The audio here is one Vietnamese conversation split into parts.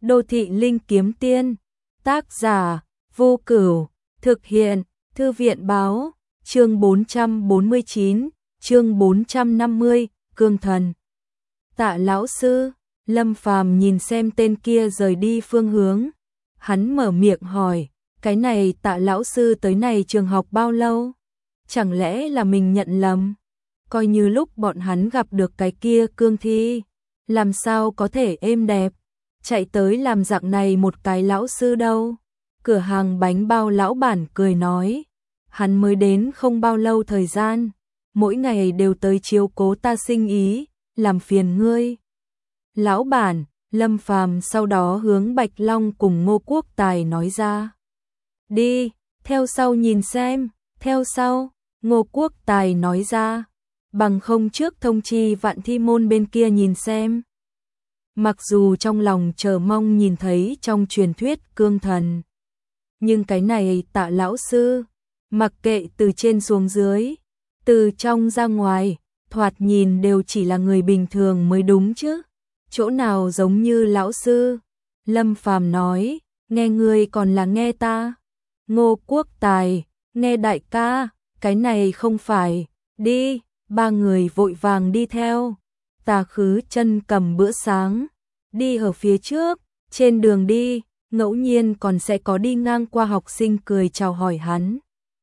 Đô thị linh kiếm tiên, tác giả Vô Cửu, thực hiện Thư viện báo, chương 449, chương 450, Cương Thần. Tạ lão sư, Lâm Phàm nhìn xem tên kia rời đi phương hướng, hắn mở miệng hỏi, cái này Tạ lão sư tới này trường học bao lâu? Chẳng lẽ là mình nhận lầm? Coi như lúc bọn hắn gặp được cái kia cương thi, làm sao có thể êm đẹp, chạy tới làm dạng này một cái lão sư đâu. Cửa hàng bánh bao lão bản cười nói, hắn mới đến không bao lâu thời gian, mỗi ngày đều tới chiếu cố ta sinh ý, làm phiền ngươi. Lão bản, Lâm Phàm sau đó hướng Bạch Long cùng Ngô Quốc Tài nói ra. Đi, theo sau nhìn xem, theo sau, Ngô Quốc Tài nói ra, bằng không trước thông chi Vạn Thi môn bên kia nhìn xem. Mặc dù trong lòng chờ mong nhìn thấy trong truyền thuyết cương thần, nhưng cái này Tạ lão sư, mặc kệ từ trên xuống dưới, từ trong ra ngoài, thoạt nhìn đều chỉ là người bình thường mới đúng chứ, chỗ nào giống như lão sư. Lâm Phàm nói, nghe ngươi còn là nghe ta. Ngô Quốc Tài, nghe đại ca, cái này không phải, đi, ba người vội vàng đi theo. Tà Khứ Chân cầm bữa sáng, đi ở phía trước, trên đường đi, ngẫu nhiên còn sẽ có đi ngang qua học sinh cười chào hỏi hắn.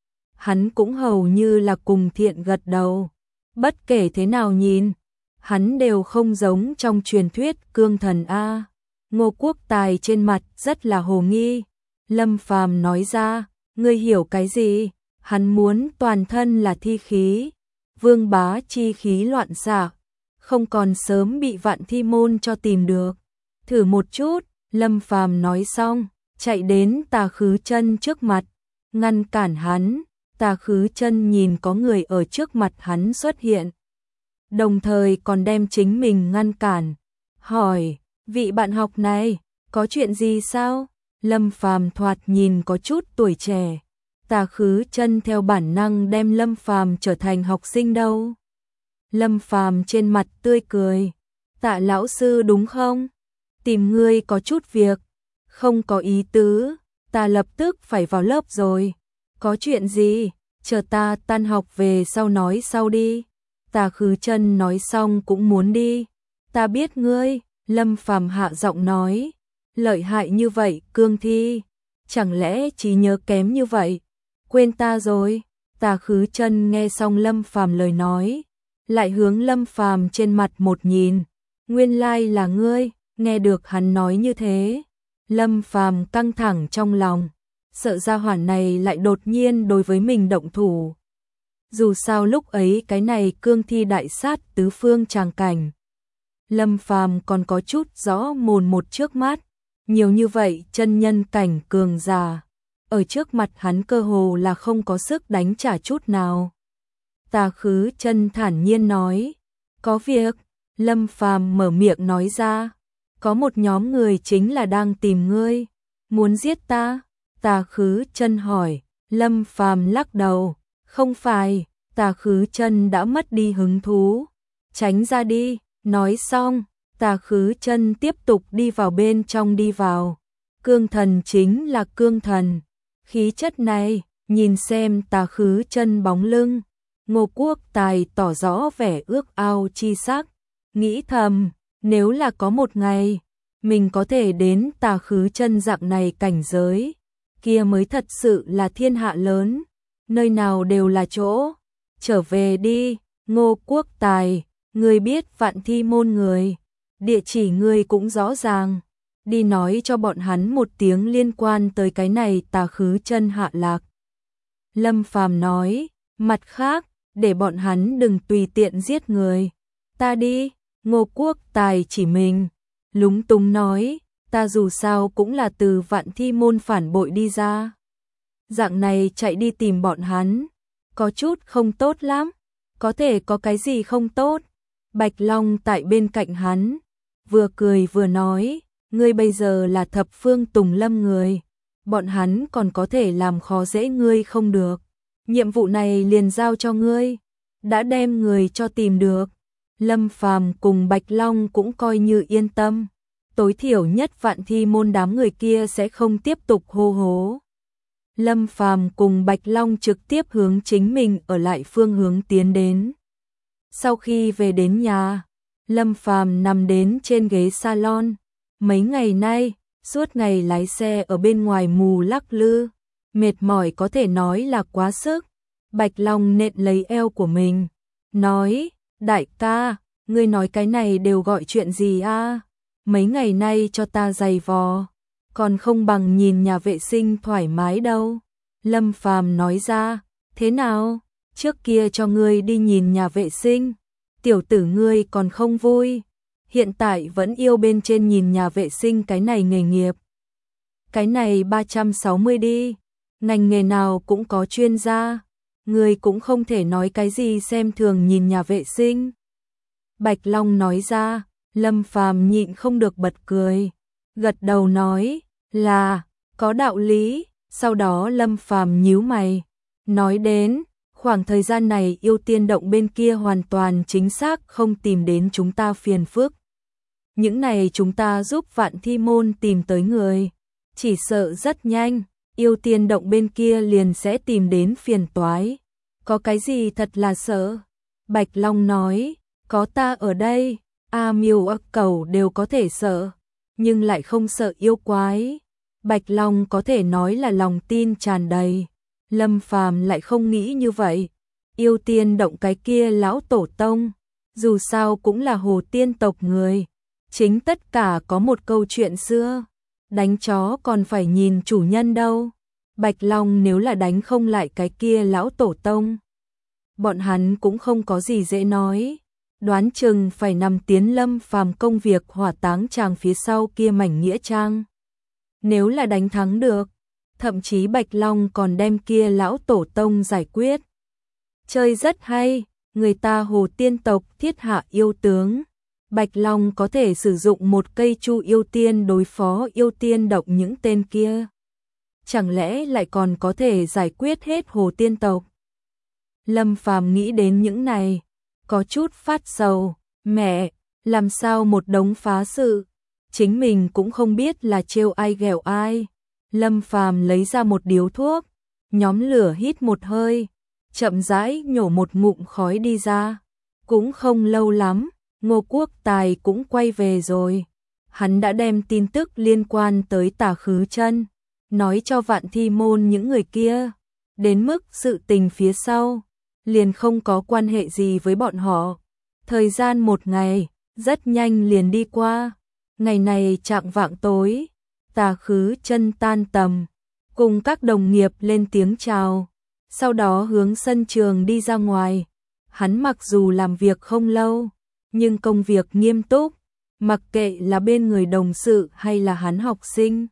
Hắn cũng hầu như là cùng thiện gật đầu, bất kể thế nào nhìn, hắn đều không giống trong truyền thuyết cương thần a. Ngô Quốc Tài trên mặt rất là hồ nghi. Lâm Phàm nói ra, ngươi hiểu cái gì? Hắn muốn toàn thân là thi khí, vương bá chi khí loạn xạ, không còn sớm bị Vạn Thi môn cho tìm được. Thử một chút, Lâm Phàm nói xong, chạy đến Tà Khứ Chân trước mặt, ngăn cản hắn. Tà Khứ Chân nhìn có người ở trước mặt hắn xuất hiện, đồng thời còn đem chính mình ngăn cản, hỏi, vị bạn học này, có chuyện gì sao? Lâm Phàm thoạt nhìn có chút tuổi trẻ, Tà Khứ Chân theo bản năng đem Lâm Phàm trở thành học sinh đâu. Lâm Phàm trên mặt tươi cười, Tạ lão sư đúng không? Tìm ngươi có chút việc. Không có ý tứ, ta lập tức phải vào lớp rồi. Có chuyện gì? Chờ ta tan học về sau nói sau đi. Tà Khứ Chân nói xong cũng muốn đi. Ta biết ngươi, Lâm Phàm hạ giọng nói. Lợi hại như vậy, cương thi. Chẳng lẽ trí nhớ kém như vậy? Quên ta rồi. Tà Khứ Chân nghe xong Lâm Phàm lời nói, lại hướng Lâm Phàm trên mặt một nhìn. Nguyên lai là ngươi. Nghe được hắn nói như thế, Lâm Phàm căng thẳng trong lòng, sợ gia hỏa này lại đột nhiên đối với mình động thủ. Dù sao lúc ấy cái này cương thi đại sát tứ phương tràng cảnh, Lâm Phàm còn có chút rõ mồn một trước mắt, nhiều như vậy chân nhân cảnh cường giả, ở trước mặt hắn cơ hồ là không có sức đánh trả chút nào. Tà Khứ Chân thản nhiên nói, có việc. Lâm Phàm mở miệng nói ra, có một nhóm người chính là đang tìm ngươi, muốn giết ta. Tà Khứ Chân hỏi. Lâm Phàm lắc đầu, không phải. Tà Khứ Chân đã mất đi hứng thú, tránh ra đi. Nói xong, Tà Khứ Chân tiếp tục đi vào bên trong đi vào. Cương thần chính là cương thần, khí chất này, nhìn xem Tà Khứ Chân bóng lưng, Ngô Quốc Tài tỏ rõ vẻ ước ao chi sắc, nghĩ thầm, nếu là có một ngày mình có thể đến Tà Khứ Chân dạng này cảnh giới, kia mới thật sự là thiên hạ lớn, nơi nào đều là chỗ. Trở về đi, Ngô Quốc Tài, ngươi biết Vạn Thi môn người, địa chỉ ngươi cũng rõ ràng, đi nói cho bọn hắn một tiếng liên quan tới cái này Tà Khứ Chân hạ lạc. Lâm Phàm nói, mặt khác, để bọn hắn đừng tùy tiện giết người. Ta đi. Ngô Quốc Tài chỉ mình, lúng túng nói, ta dù sao cũng là từ Vạn Thi môn phản bội đi ra. Dạng này chạy đi tìm bọn hắn, có chút không tốt lắm. Có thể có cái gì không tốt? Bạch Long tại bên cạnh hắn, vừa cười vừa nói, ngươi bây giờ là thập phương Tùng Lâm người, bọn hắn còn có thể làm khó dễ ngươi không được. Nhiệm vụ này liền giao cho ngươi, đã đem người cho tìm được. Lâm Phàm cùng Bạch Long cũng coi như yên tâm. tối thiểu nhất Vạn Thi môn đám người kia sẽ không tiếp tục hô hố. Lâm Phàm cùng Bạch Long trực tiếp hướng chính mình ở lại phương hướng tiến đến. Sau khi về đến nhà, Lâm Phàm nằm đến trên ghế salon. Mấy ngày nay, suốt ngày lái xe ở bên ngoài mù lắc lư, mệt mỏi có thể nói là quá sức. Bạch Long nện lấy eo của mình, nói, đại ca, ngươi nói cái này đều gọi chuyện gì a? Mấy ngày nay cho ta giày vò, còn không bằng nhìn nhà vệ sinh thoải mái đâu. Lâm Phàm nói ra, thế nào, trước kia cho ngươi đi nhìn nhà vệ sinh, tiểu tử ngươi còn không vui, hiện tại vẫn yêu bên trên nhìn nhà vệ sinh cái này nghề nghiệp. Cái này 360 đi, ngành nghề nào cũng có chuyên gia, ngươi cũng không thể nói cái gì xem thường nhìn nhà vệ sinh. Bạch Long nói ra, Lâm Phàm nhịn không được bật cười, gật đầu nói, là, có đạo lý. Sau đó Lâm Phàm nhíu mày, nói đến, khoảng thời gian này Yêu Tiên Động bên kia hoàn toàn chính xác không tìm đến chúng ta phiền phức. Những này chúng ta giúp Vạn Thi môn tìm tới người, chỉ sợ rất nhanh, Yêu Tiên Động bên kia liền sẽ tìm đến phiền toái. Có cái gì thật là sợ? Bạch Long nói, có ta ở đây, A Miêu A Cẩu đều có thể sợ, nhưng lại không sợ yêu quái. Bạch Long có thể nói là lòng tin tràn đầy. Lâm Phàm lại không nghĩ như vậy. Yêu Tiên Động cái kia lão tổ tông, dù sao cũng là Hồ Tiên tộc người. Chính tất cả có một câu chuyện xưa, đánh chó còn phải nhìn chủ nhân đâu. Bạch Long nếu là đánh không lại cái kia lão tổ tông, bọn hắn cũng không có gì dễ nói. Đoán chừng phải nằm tiến Lâm Phàm công việc hỏa táng tràng phía sau kia mảnh nghĩa trang. Nếu là đánh thắng được, thậm chí Bạch Long còn đem kia lão tổ tông giải quyết. Chơi rất hay, người ta Hồ Tiên tộc thiết hạ yêu tướng. Bạch Long có thể sử dụng một cây chu yêu tiên đối phó Yêu Tiên Động những tên kia. Chẳng lẽ lại còn có thể giải quyết hết Hồ Tiên tộc? Lâm Phàm nghĩ đến những này, có chút phát sầu, mẹ, làm sao một đống phá sự, chính mình cũng không biết là trêu ai ghẹo ai. Lâm Phàm lấy ra một điếu thuốc, nhóm lửa hít một hơi, chậm rãi nhổ một ngụm khói đi ra. Cũng không lâu lắm, Ngô Quốc Tài cũng quay về rồi. Hắn đã đem tin tức liên quan tới Tả Khứ Chân nói cho Vạn Thi môn những người kia, đến mức sự tình phía sau liền không có quan hệ gì với bọn họ. Thời gian một ngày rất nhanh liền đi qua. Ngày này chạng vạng tối, Tả Khứ Chân tan tầm, cùng các đồng nghiệp lên tiếng chào, sau đó hướng sân trường đi ra ngoài. Hắn mặc dù làm việc không lâu, nhưng công việc nghiêm túc, mặc kệ là bên người đồng sự hay là hắn học sinh,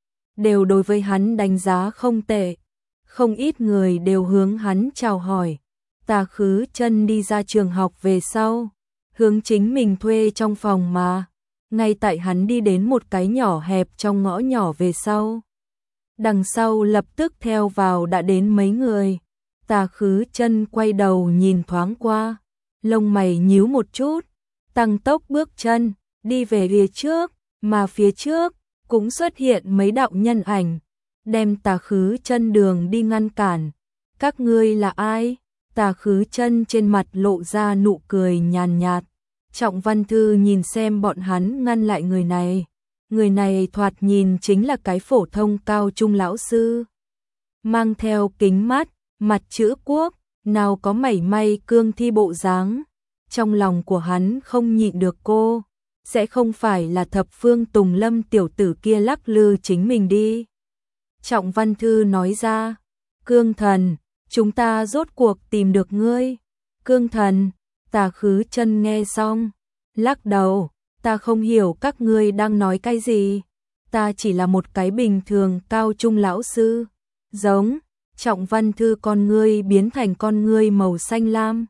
đều đối với hắn đánh giá không tệ. Không ít người đều hướng hắn chào hỏi. Tả Khứ Chân đi ra trường học về sau, hướng chính mình thuê trong phòng mà. Ngay tại hắn đi đến một cái nhỏ hẹp trong ngõ nhỏ về sau, đằng sau lập tức theo vào đã đến mấy người. Tả Khứ Chân quay đầu nhìn thoáng qua, lông mày nhíu một chút, tăng tốc bước chân, đi về phía trước, mà phía trước cũng xuất hiện mấy đạo nhân ảnh, đem Tả Khứ Chân đường đi ngăn cản. Các ngươi là ai? Tả Khứ Chân trên mặt lộ ra nụ cười nhàn nhạt. Trọng Văn Thư nhìn xem bọn hắn ngăn lại người này. Người này thoạt nhìn chính là cái phổ thông cao trung lão sư, mang theo kính mắt, mặt chữ quốc, nào có mảy may cương thi bộ dáng. Trong lòng của hắn không nhịn được cô, sẽ không phải là Thập Phương Tùng Lâm tiểu tử kia lắc lư chính mình đi. Trọng Văn Thư nói ra, Cương Thần, chúng ta rốt cuộc tìm được ngươi. Cương Thần, Tả Khứ Chân nghe xong, lắc đầu, ta không hiểu các ngươi đang nói cái gì. Ta chỉ là một cái bình thường cao trung lão sư. Giống. Trọng Văn Thư con ngươi biến thành con ngươi màu xanh lam,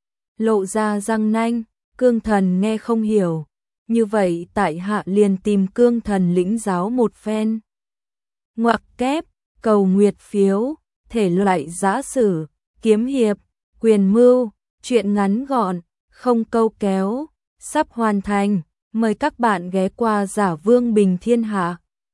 lộ ra răng nanh. Cương Thần nghe không hiểu, như vậy tại hạ liền tìm Cương Thần lĩnh giáo một phen. Ngoặc kép, cầu nguyệt phiếu, thể loại giã sử, kiếm hiệp, quyền mưu, truyện ngắn gọn, không câu kéo, sắp hoàn thành. Mời các bạn ghé qua Giả Vương Bình Thiên Hạ.